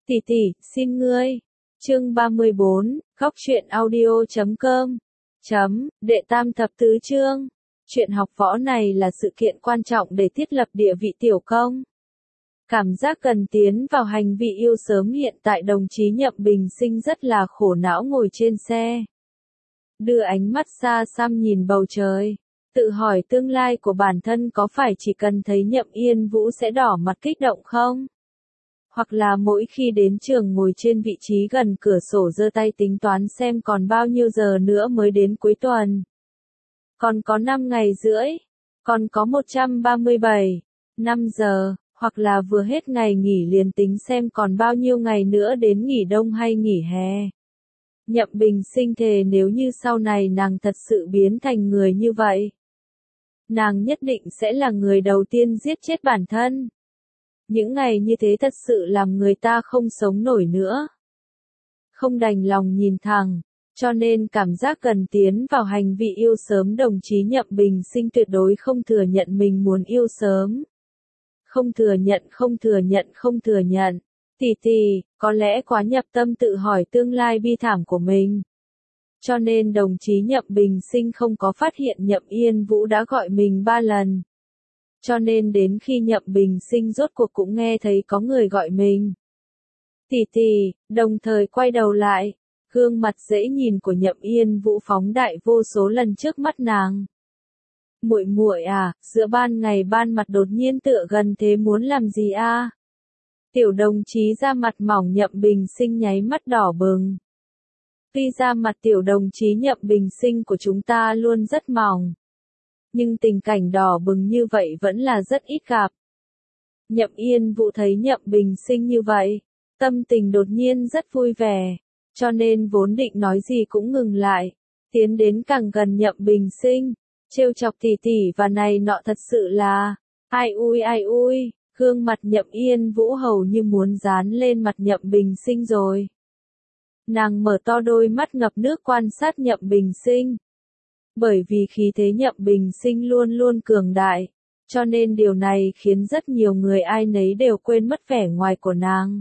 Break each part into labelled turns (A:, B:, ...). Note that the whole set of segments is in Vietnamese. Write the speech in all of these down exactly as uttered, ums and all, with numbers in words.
A: Tỷ tỷ, xin ngươi. Chương ba mươi bốn, góc truyện audio chấm com. Chấm, đệ tam thập tứ chương. Chuyện học võ này là sự kiện quan trọng để thiết lập địa vị tiểu công. Cảm giác cần tiến vào hành vị yêu sớm hiện tại đồng chí Nhậm Bình Sinh rất là khổ não ngồi trên xe. Đưa ánh mắt xa xăm nhìn bầu trời. Tự hỏi tương lai của bản thân có phải chỉ cần thấy Nhậm Yên Vũ sẽ đỏ mặt kích động không? Hoặc là mỗi khi đến trường ngồi trên vị trí gần cửa sổ giơ tay tính toán xem còn bao nhiêu giờ nữa mới đến cuối tuần. Còn có năm ngày rưỡi, còn có một trăm ba mươi bảy, năm giờ, hoặc là vừa hết ngày nghỉ liền tính xem còn bao nhiêu ngày nữa đến nghỉ đông hay nghỉ hè. Nhậm Bình Sinh thề nếu như sau này nàng thật sự biến thành người như vậy, nàng nhất định sẽ là người đầu tiên giết chết bản thân. Những ngày như thế thật sự làm người ta không sống nổi nữa. Không đành lòng nhìn thẳng, cho nên cảm giác cần tiến vào hành vị yêu sớm đồng chí Nhậm Bình Sinh tuyệt đối không thừa nhận mình muốn yêu sớm. Không thừa nhận, không thừa nhận, không thừa nhận. Tỷ tỷ, có lẽ quá nhập tâm tự hỏi tương lai bi thảm của mình. Cho nên đồng chí Nhậm Bình Sinh không có phát hiện Nhậm Yên Vũ đã gọi mình ba lần. Cho nên đến khi Nhậm Bình Sinh rốt cuộc cũng nghe thấy có người gọi mình. Tỷ tỷ, đồng thời quay đầu lại, gương mặt dễ nhìn của Nhậm Yên Vũ phóng đại vô số lần trước mắt nàng. Muội muội à, giữa ban ngày ban mặt đột nhiên tựa gần thế muốn làm gì a? Tiểu đồng chí da mặt mỏng Nhậm Bình Sinh nháy mắt đỏ bừng. Tuy da mặt tiểu đồng chí Nhậm Bình Sinh của chúng ta luôn rất mỏng, nhưng tình cảnh đỏ bừng như vậy vẫn là rất ít gặp. Nhậm Yên Vũ thấy Nhậm Bình Sinh như vậy, tâm tình đột nhiên rất vui vẻ, cho nên vốn định nói gì cũng ngừng lại, tiến đến càng gần Nhậm Bình Sinh, trêu chọc tỷ tỷ và này nọ thật sự là, ai ui ai ui, gương mặt Nhậm Yên Vũ hầu như muốn dán lên mặt Nhậm Bình Sinh rồi. Nàng mở to đôi mắt ngập nước quan sát Nhậm Bình Sinh. Bởi vì khí thế Nhậm Bình Sinh luôn luôn cường đại, cho nên điều này khiến rất nhiều người ai nấy đều quên mất vẻ ngoài của nàng.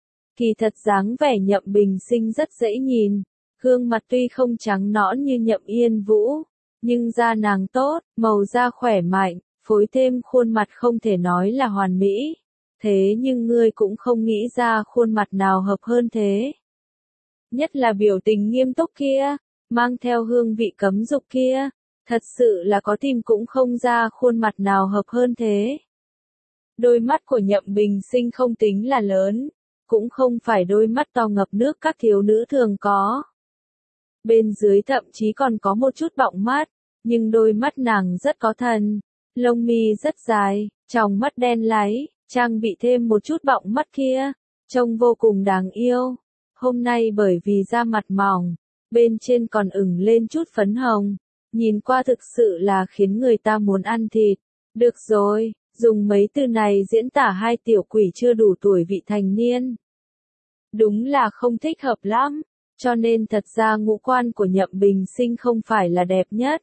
A: Kỳ thật dáng vẻ Nhậm Bình Sinh rất dễ nhìn, gương mặt tuy không trắng nõn như Nhậm Yên Vũ, nhưng da nàng tốt, màu da khỏe mạnh, phối thêm khuôn mặt không thể nói là hoàn mỹ. Thế nhưng ngươi cũng không nghĩ ra khuôn mặt nào hợp hơn thế. Nhất là biểu tình nghiêm túc kia, mang theo hương vị cấm dục kia, thật sự là có tìm cũng không ra khuôn mặt nào hợp hơn thế. Đôi mắt của Nhậm Bình Sinh không tính là lớn, cũng không phải đôi mắt to ngập nước các thiếu nữ thường có. Bên dưới thậm chí còn có một chút bọng mắt, nhưng đôi mắt nàng rất có thần, lông mi rất dài, tròng mắt đen láy, trang bị thêm một chút bọng mắt kia, trông vô cùng đáng yêu. Hôm nay bởi vì da mặt mỏng, bên trên còn ửng lên chút phấn hồng, nhìn qua thực sự là khiến người ta muốn ăn thịt. Được rồi, dùng mấy từ này diễn tả hai tiểu quỷ chưa đủ tuổi vị thành niên. Đúng là không thích hợp lắm, cho nên thật ra ngũ quan của Nhậm Bình Sinh không phải là đẹp nhất.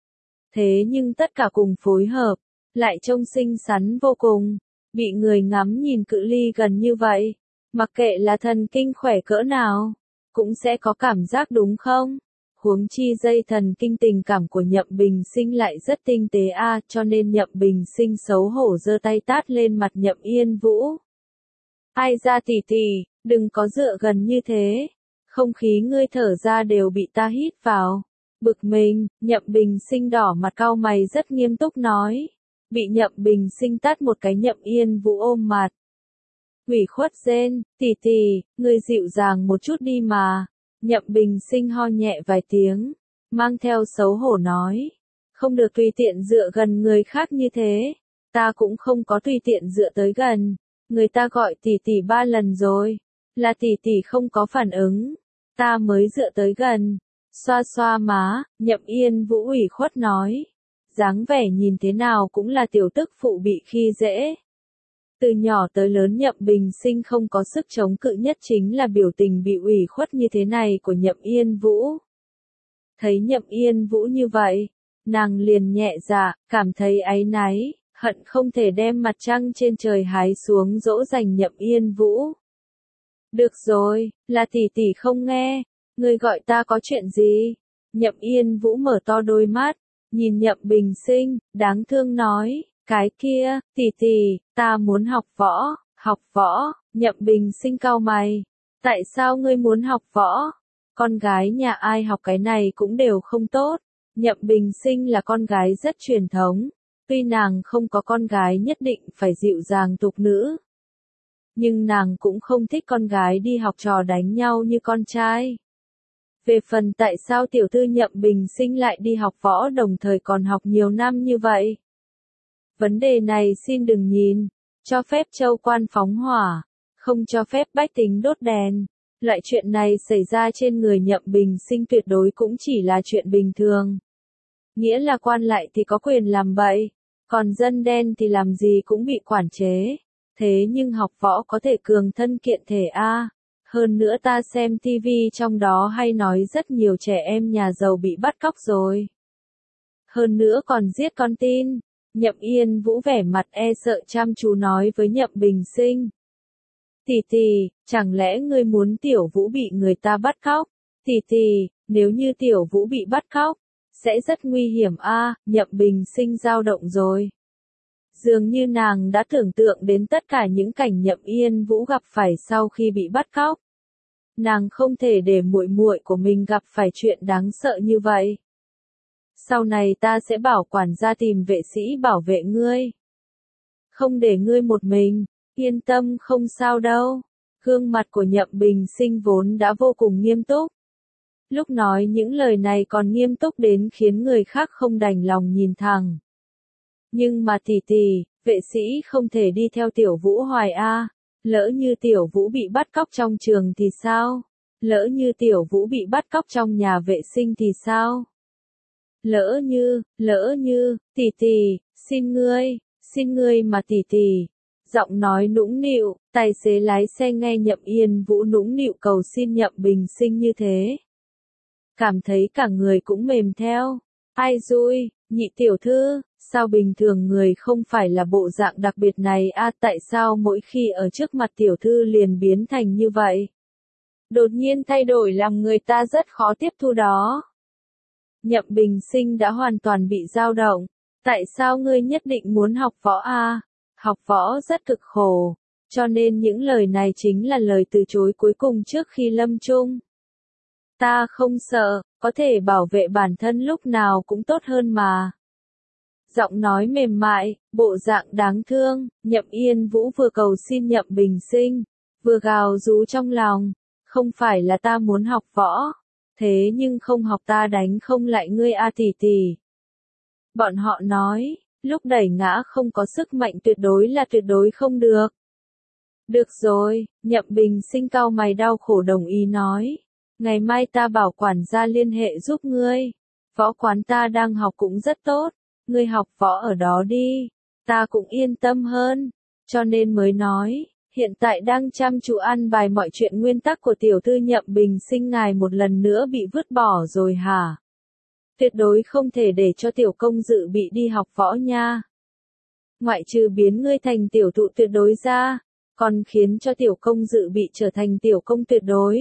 A: Thế nhưng tất cả cùng phối hợp, lại trông xinh xắn vô cùng, bị người ngắm nhìn cự ly gần như vậy, mặc kệ là thần kinh khỏe cỡ nào, cũng sẽ có cảm giác đúng không? Huống chi dây thần kinh tình cảm của Nhậm Bình Sinh lại rất tinh tế a, à, cho nên Nhậm Bình Sinh xấu hổ giơ tay tát lên mặt Nhậm Yên Vũ. Ai ra tỷ tỷ, đừng có dựa gần như thế, không khí ngươi thở ra đều bị ta hít vào. Bực mình, Nhậm Bình Sinh đỏ mặt cau mày rất nghiêm túc nói. Bị Nhậm Bình Sinh tát một cái Nhậm Yên Vũ ôm mặt. Ủy khuất rên, tỷ tỷ, ngươi dịu dàng một chút đi mà. Nhậm Bình Sinh ho nhẹ vài tiếng, mang theo xấu hổ nói. Không được tùy tiện dựa gần người khác như thế. Ta cũng không có tùy tiện dựa tới gần. Người ta gọi tỷ tỷ ba lần rồi. Là tỷ tỷ không có phản ứng. Ta mới dựa tới gần. Xoa xoa má, Nhậm Yên Vũ ủy khuất nói. Dáng vẻ nhìn thế nào cũng là tiểu tức phụ bị khi dễ. Từ nhỏ tới lớn Nhậm Bình Sinh không có sức chống cự nhất chính là biểu tình bị ủy khuất như thế này của Nhậm Yên Vũ. Thấy Nhậm Yên Vũ như vậy, nàng liền nhẹ dạ, cảm thấy áy náy, hận không thể đem mặt trăng trên trời hái xuống dỗ dành Nhậm Yên Vũ. Được rồi, là tỷ tỷ không nghe. Ngươi gọi ta có chuyện gì? Nhậm Yên Vũ mở to đôi mắt, nhìn Nhậm Bình Sinh, đáng thương nói, cái kia, tỷ tỷ, ta muốn học võ, học võ. Nhậm Bình Sinh cau mày. Tại sao ngươi muốn học võ? Con gái nhà ai học cái này cũng đều không tốt. Nhậm Bình Sinh là con gái rất truyền thống. Tuy nàng không có con gái nhất định phải dịu dàng tục nữ. Nhưng nàng cũng không thích con gái đi học trò đánh nhau như con trai. Về phần tại sao tiểu thư Nhậm Bình Sinh lại đi học võ đồng thời còn học nhiều năm như vậy? Vấn đề này xin đừng nhìn. Cho phép châu quan phóng hỏa. Không cho phép bách tính đốt đèn. Loại chuyện này xảy ra trên người Nhậm Bình Sinh tuyệt đối cũng chỉ là chuyện bình thường. Nghĩa là quan lại thì có quyền làm bậy, còn dân đen thì làm gì cũng bị quản chế. Thế nhưng học võ có thể cường thân kiện thể a. Hơn nữa ta xem tivi trong đó hay nói rất nhiều trẻ em nhà giàu bị bắt cóc rồi. Hơn nữa còn giết con tin. Nhậm Yên Vũ vẻ mặt e sợ chăm chú nói với Nhậm Bình Sinh. Tỷ tỷ, chẳng lẽ ngươi muốn Tiểu Vũ bị người ta bắt cóc? Tỷ tỷ, nếu như Tiểu Vũ bị bắt cóc, sẽ rất nguy hiểm a. Nhậm Bình Sinh dao động rồi. Dường như nàng đã tưởng tượng đến tất cả những cảnh Nhậm Yên Vũ gặp phải sau khi bị bắt cóc. Nàng không thể để muội muội của mình gặp phải chuyện đáng sợ như vậy. Sau này ta sẽ bảo quản gia tìm vệ sĩ bảo vệ ngươi. Không để ngươi một mình, yên tâm không sao đâu. Gương mặt của Nhậm Bình Sinh vốn đã vô cùng nghiêm túc. Lúc nói những lời này còn nghiêm túc đến khiến người khác không đành lòng nhìn thẳng. Nhưng mà tỷ tỷ, vệ sĩ không thể đi theo Tiểu Vũ hoài a. Lỡ như Tiểu Vũ bị bắt cóc trong trường thì sao? Lỡ như Tiểu Vũ bị bắt cóc trong nhà vệ sinh thì sao? Lỡ như, lỡ như, tỷ tỷ, xin ngươi, xin ngươi mà tỷ tỷ. Giọng nói nũng nịu, tài xế lái xe nghe Nhậm Yên Vũ nũng nịu cầu xin Nhậm Bình Sinh như thế. Cảm thấy cả người cũng mềm theo. Ai dui, nhị tiểu thư, sao bình thường người không phải là bộ dạng đặc biệt này a? Tại sao mỗi khi ở trước mặt tiểu thư liền biến thành như vậy? Đột nhiên thay đổi làm người ta rất khó tiếp thu đó. Nhậm Bình Sinh đã hoàn toàn bị dao động. Tại sao ngươi nhất định muốn học võ a? Học võ rất cực khổ. Cho nên những lời này chính là lời từ chối cuối cùng trước khi lâm chung. Ta không sợ, có thể bảo vệ bản thân lúc nào cũng tốt hơn mà. Giọng nói mềm mại, bộ dạng đáng thương, Nhậm Yên Vũ vừa cầu xin Nhậm Bình Sinh, vừa gào rú trong lòng. Không phải là ta muốn học võ, thế nhưng không học ta đánh không lại ngươi a tỷ tỷ. Bọn họ nói, lúc đẩy ngã không có sức mạnh tuyệt đối là tuyệt đối không được. Được rồi, Nhậm Bình Sinh cau mày đau khổ đồng ý nói. Ngày mai ta bảo quản gia liên hệ giúp ngươi. Võ quán ta đang học cũng rất tốt. Ngươi học võ ở đó đi. Ta cũng yên tâm hơn. Cho nên mới nói, hiện tại đang chăm chú ăn bài mọi chuyện nguyên tắc của tiểu thư Nhậm Bình Sinh ngài một lần nữa bị vứt bỏ rồi hả? Tuyệt đối không thể để cho tiểu công dự bị đi học võ nha. Ngoại trừ biến ngươi thành tiểu thụ tuyệt đối ra, còn khiến cho tiểu công dự bị trở thành tiểu công tuyệt đối.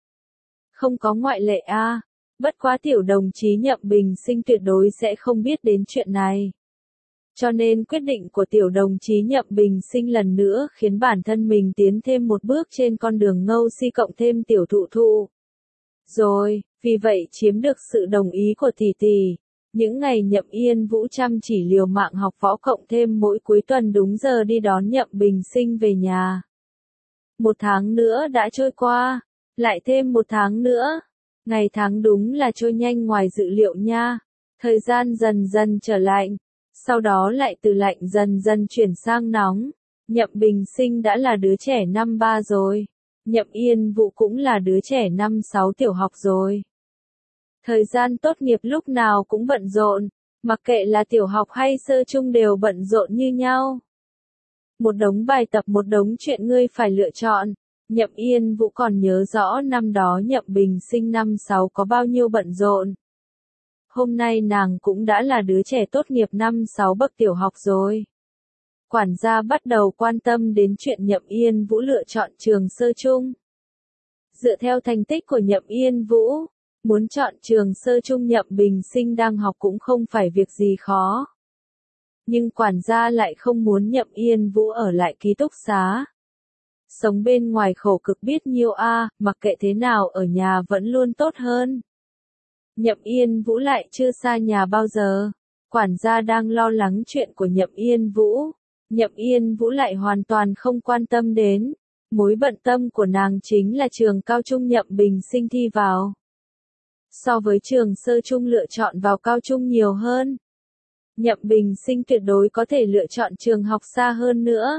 A: Không có ngoại lệ a. À. Bất quá tiểu đồng chí Nhậm Bình Sinh tuyệt đối sẽ không biết đến chuyện này. Cho nên quyết định của tiểu đồng chí Nhậm Bình Sinh lần nữa khiến bản thân mình tiến thêm một bước trên con đường ngâu si cộng thêm tiểu thụ thụ. Rồi, vì vậy chiếm được sự đồng ý của tỷ tỷ. Những ngày Nhậm Yên Vũ chăm chỉ liều mạng học võ cộng thêm mỗi cuối tuần đúng giờ đi đón Nhậm Bình Sinh về nhà. Một tháng nữa đã trôi qua, lại thêm một tháng nữa. Ngày tháng đúng là trôi nhanh ngoài dự liệu nha. Thời gian dần dần trở lạnh, sau đó lại từ lạnh dần dần chuyển sang nóng. Nhậm Bình Sinh đã là đứa trẻ năm ba rồi. Nhậm Yên Vũ cũng là đứa trẻ năm sáu tiểu học rồi. Thời gian tốt nghiệp lúc nào cũng bận rộn, mặc kệ là tiểu học hay sơ trung đều bận rộn như nhau. Một đống bài tập một đống chuyện ngươi phải lựa chọn. Nhậm Yên Vũ còn nhớ rõ năm đó Nhậm Bình Sinh năm sáu có bao nhiêu bận rộn. Hôm nay nàng cũng đã là đứa trẻ tốt nghiệp năm sáu bậc tiểu học rồi. Quản gia bắt đầu quan tâm đến chuyện Nhậm Yên Vũ lựa chọn trường sơ trung. Dựa theo thành tích của Nhậm Yên Vũ, muốn chọn trường sơ trung Nhậm Bình Sinh đang học cũng không phải việc gì khó. Nhưng quản gia lại không muốn Nhậm Yên Vũ ở lại ký túc xá. Sống bên ngoài khổ cực biết nhiêu a, mặc kệ thế nào ở nhà vẫn luôn tốt hơn. Nhậm Yên Vũ lại chưa xa nhà bao giờ. Quản gia đang lo lắng chuyện của Nhậm Yên Vũ. Nhậm Yên Vũ lại hoàn toàn không quan tâm đến. Mối bận tâm của nàng chính là trường cao trung Nhậm Bình Sinh thi vào. So với trường sơ trung lựa chọn vào cao trung nhiều hơn. Nhậm Bình Sinh tuyệt đối có thể lựa chọn trường học xa hơn nữa.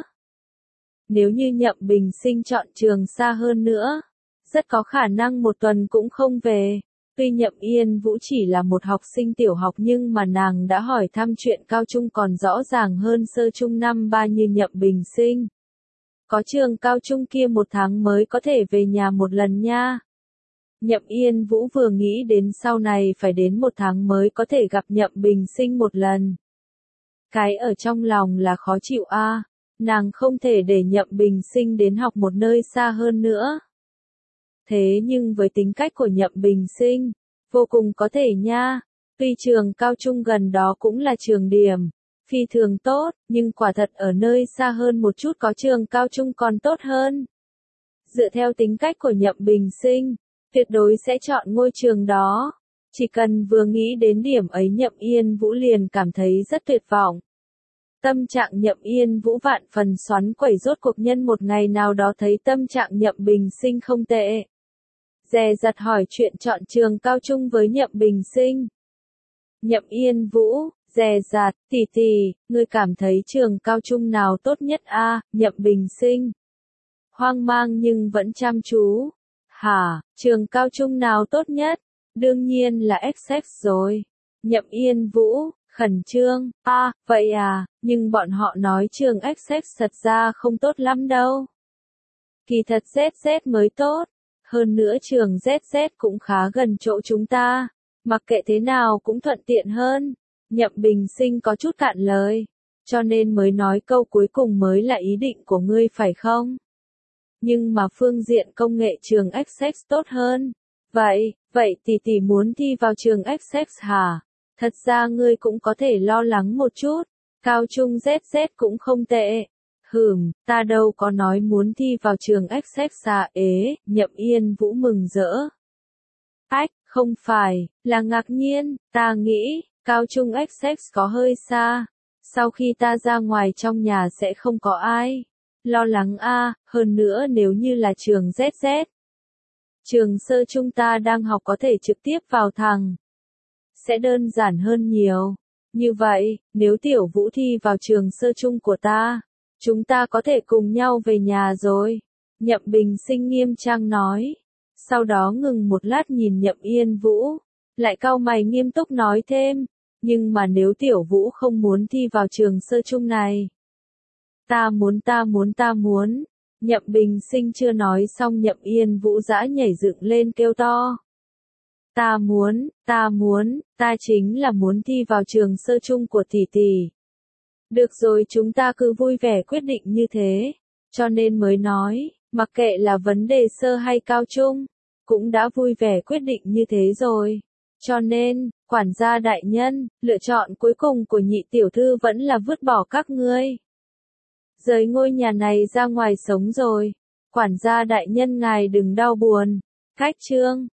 A: Nếu như Nhậm Bình Sinh chọn trường xa hơn nữa, rất có khả năng một tuần cũng không về. Tuy Nhậm Yên Vũ chỉ là một học sinh tiểu học nhưng mà nàng đã hỏi thăm chuyện cao trung còn rõ ràng hơn sơ trung năm ba như Nhậm Bình Sinh. Có trường cao trung kia một tháng mới có thể về nhà một lần nha. Nhậm Yên Vũ vừa nghĩ đến sau này phải đến một tháng mới có thể gặp Nhậm Bình Sinh một lần. Cái ở trong lòng là khó chịu a, à. Nàng không thể để Nhậm Bình Sinh đến học một nơi xa hơn nữa. Thế nhưng với tính cách của Nhậm Bình Sinh, vô cùng có thể nha. Tuy trường cao trung gần đó cũng là trường điểm, phi thường tốt, nhưng quả thật ở nơi xa hơn một chút có trường cao trung còn tốt hơn. Dựa theo tính cách của Nhậm Bình Sinh, tuyệt đối sẽ chọn ngôi trường đó. Chỉ cần vừa nghĩ đến điểm ấy Nhậm Yên Vũ liền cảm thấy rất tuyệt vọng. Tâm trạng Nhậm Yên Vũ vạn phần xoắn quẩy, rốt cuộc nhân một ngày nào đó thấy tâm trạng Nhậm Bình Sinh không tệ. Dè dặt hỏi chuyện chọn trường cao trung với Nhậm Bình Sinh. Nhậm Yên Vũ, dè dặt, tỷ tỷ, ngươi cảm thấy trường cao trung nào tốt nhất a? Nhậm Bình Sinh. Hoang mang nhưng vẫn chăm chú. Hả, trường cao trung nào tốt nhất? Đương nhiên là Essex rồi. Nhậm Yên Vũ, khẩn trương, a, à, vậy à, nhưng bọn họ nói trường Essex thật ra không tốt lắm đâu. Kỳ thật zét zét mới tốt. Hơn nữa trường zét zét cũng khá gần chỗ chúng ta. Mặc kệ thế nào cũng thuận tiện hơn. Nhậm Bình Sinh có chút cạn lời. Cho nên mới nói câu cuối cùng mới là ý định của ngươi phải không? Nhưng mà phương diện công nghệ trường Essex tốt hơn. Vậy, vậy tỷ tỷ muốn thi vào trường Essex hả? Thật ra ngươi cũng có thể lo lắng một chút. Cao trung zét zét cũng không tệ. Hừm, ta đâu có nói muốn thi vào trường Essex à, ế, Nhậm Yên Vũ mừng rỡ. Ách, không phải, là ngạc nhiên, ta nghĩ, cao trung Essex có hơi xa. Sau khi ta ra ngoài trong nhà sẽ không có ai. Lo lắng a, à, hơn nữa nếu như là trường zét zét. Trường sơ trung ta đang học có thể trực tiếp vào thẳng. Sẽ đơn giản hơn nhiều. Như vậy, nếu Tiểu Vũ thi vào trường sơ trung của ta, chúng ta có thể cùng nhau về nhà rồi. Nhậm Bình Sinh nghiêm trang nói. Sau đó ngừng một lát nhìn Nhậm Yên Vũ. Lại cau mày nghiêm túc nói thêm. Nhưng mà nếu Tiểu Vũ không muốn thi vào trường sơ trung này. Ta muốn ta muốn ta muốn. Nhậm Bình Sinh chưa nói xong Nhậm Yên Vũ dã nhảy dựng lên kêu to. Ta muốn, ta muốn, ta chính là muốn thi vào trường sơ trung của tỷ tỷ. Được rồi, chúng ta cứ vui vẻ quyết định như thế. Cho nên mới nói, mặc kệ là vấn đề sơ hay cao trung, cũng đã vui vẻ quyết định như thế rồi. Cho nên, quản gia đại nhân, lựa chọn cuối cùng của nhị tiểu thư vẫn là vứt bỏ các ngươi. Rời ngôi nhà này ra ngoài sống rồi. Quản gia đại nhân ngài đừng đau buồn. Cách chương